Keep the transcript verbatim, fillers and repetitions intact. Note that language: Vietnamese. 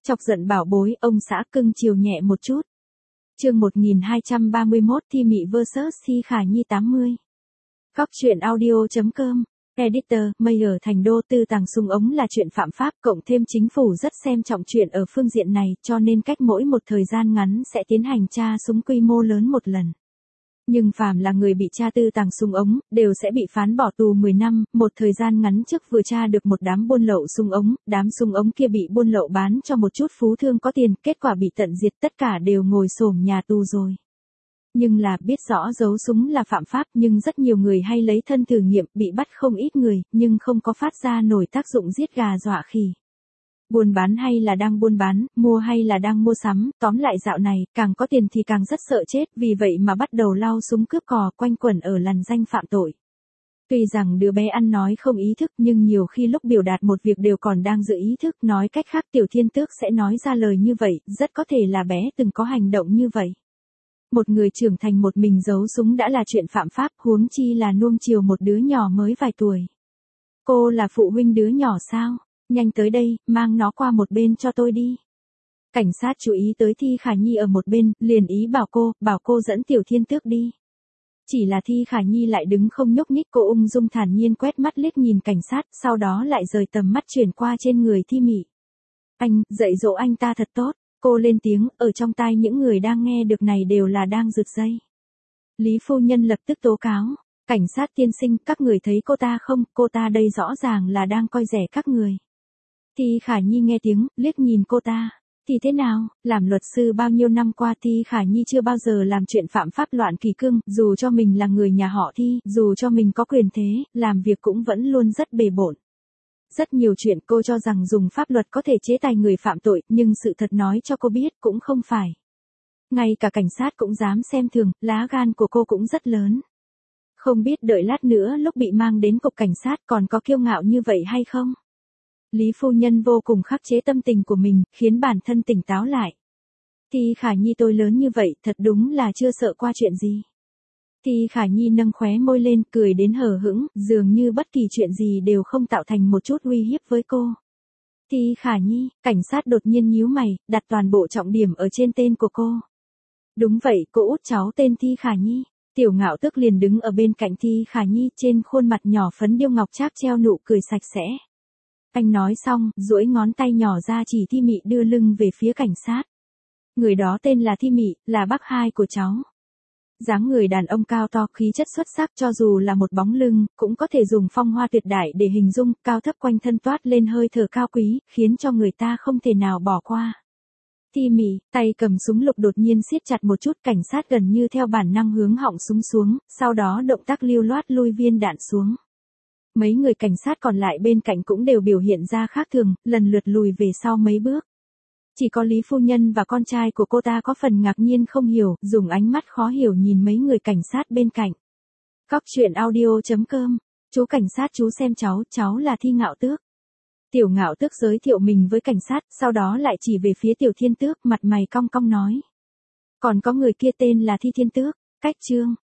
Chọc giận bảo bối, ông xã cưng chiều nhẹ một chút. Chương một nghìn hai trăm ba mươi mốt Thi Mị versus Thi Khả Nhi tám mươi. Góc truyện audio.com. Editor, mây ở thành đô tư tàng súng ống là chuyện phạm pháp, cộng thêm chính phủ rất xem trọng chuyện ở phương diện này, cho nên cách mỗi một thời gian ngắn sẽ tiến hành tra súng quy mô lớn một lần. Nhưng phàm là người bị tra tư tàng súng ống, đều sẽ bị phán bỏ tù mười năm, một thời gian ngắn trước vừa tra được một đám buôn lậu súng ống, đám súng ống kia bị buôn lậu bán cho một chút phú thương có tiền, kết quả bị tận diệt, tất cả đều ngồi xổm nhà tù rồi. Nhưng là biết rõ giấu súng là phạm pháp, nhưng rất nhiều người hay lấy thân thử nghiệm, bị bắt không ít người, nhưng không có phát ra nổi tác dụng giết gà dọa khỉ. Buôn bán hay là đang buôn bán, mua hay là đang mua sắm, tóm lại dạo này, càng có tiền thì càng rất sợ chết, vì vậy mà bắt đầu lau súng cướp cò quanh quẩn ở lằn danh phạm tội. Tuy rằng đứa bé ăn nói không ý thức nhưng nhiều khi lúc biểu đạt một việc đều còn đang giữ ý thức, nói cách khác Tiểu Thiên Tước sẽ nói ra lời như vậy, rất có thể là bé từng có hành động như vậy. Một người trưởng thành một mình giấu súng đã là chuyện phạm pháp, huống chi là nuông chiều một đứa nhỏ mới vài tuổi. Cô là phụ huynh đứa nhỏ sao? Nhanh tới đây, mang nó qua một bên cho tôi đi. Cảnh sát chú ý tới Thi Khả Nhi ở một bên, liền ý bảo cô, bảo cô dẫn Tiểu Thiên Tước đi. Chỉ là Thi Khả Nhi lại đứng không nhúc nhích, cô ung dung thản nhiên quét mắt liếc nhìn cảnh sát, sau đó lại rời tầm mắt chuyển qua trên người Thi Mị. Anh, dạy dỗ anh ta thật tốt. Cô lên tiếng, ở trong tai những người đang nghe được này đều là đang rực dây. Lý phu nhân lập tức tố cáo. Cảnh sát tiên sinh, các người thấy cô ta không, cô ta đây rõ ràng là đang coi rẻ các người. Thi Khả Nhi nghe tiếng, liếc nhìn cô ta. Thì thế nào, làm luật sư bao nhiêu năm qua Thi Khả Nhi chưa bao giờ làm chuyện phạm pháp loạn kỷ cương, dù cho mình là người nhà họ Thi, dù cho mình có quyền thế, làm việc cũng vẫn luôn rất bề bộn. Rất nhiều chuyện cô cho rằng dùng pháp luật có thể chế tài người phạm tội, nhưng sự thật nói cho cô biết cũng không phải. Ngay cả cảnh sát cũng dám xem thường, lá gan của cô cũng rất lớn. Không biết đợi lát nữa lúc bị mang đến cục cảnh sát còn có kiêu ngạo như vậy hay không? Lý phu nhân vô cùng khắc chế tâm tình của mình, khiến bản thân tỉnh táo lại. Thi Khả Nhi tôi lớn như vậy, thật đúng là chưa sợ qua chuyện gì. Thi Khả Nhi nâng khóe môi lên, cười đến hờ hững, dường như bất kỳ chuyện gì đều không tạo thành một chút uy hiếp với cô. Thi Khả Nhi, cảnh sát đột nhiên nhíu mày, đặt toàn bộ trọng điểm ở trên tên của cô. Đúng vậy, cô út cháu tên Thi Khả Nhi. Tiểu Ngạo Tước liền đứng ở bên cạnh Thi Khả Nhi, trên khuôn mặt nhỏ phấn điêu ngọc trác treo nụ cười sạch sẽ. Anh nói xong, duỗi ngón tay nhỏ ra chỉ Thi Mị đưa lưng về phía cảnh sát. Người đó tên là Thi Mị, là bác hai của cháu. Dáng người đàn ông cao to, khí chất xuất sắc, cho dù là một bóng lưng, cũng có thể dùng phong hoa tuyệt đại để hình dung, cao thấp quanh thân toát lên hơi thở cao quý, khiến cho người ta không thể nào bỏ qua. Thi Mị, tay cầm súng lục đột nhiên siết chặt một chút, cảnh sát gần như theo bản năng hướng họng súng xuống, sau đó động tác lưu loát lui viên đạn xuống. Mấy người cảnh sát còn lại bên cạnh cũng đều biểu hiện ra khác thường, lần lượt lùi về sau mấy bước. Chỉ có Lý phu nhân và con trai của cô ta có phần ngạc nhiên không hiểu, dùng ánh mắt khó hiểu nhìn mấy người cảnh sát bên cạnh. Góc truyện audio.com. Chú cảnh sát chú xem cháu, cháu là Thi Ngạo Tước. Tiểu Ngạo Tước giới thiệu mình với cảnh sát, sau đó lại chỉ về phía Tiểu Thiên Tước, mặt mày cong cong nói. Còn có người kia tên là Thi Thiên Tước. Cách chương.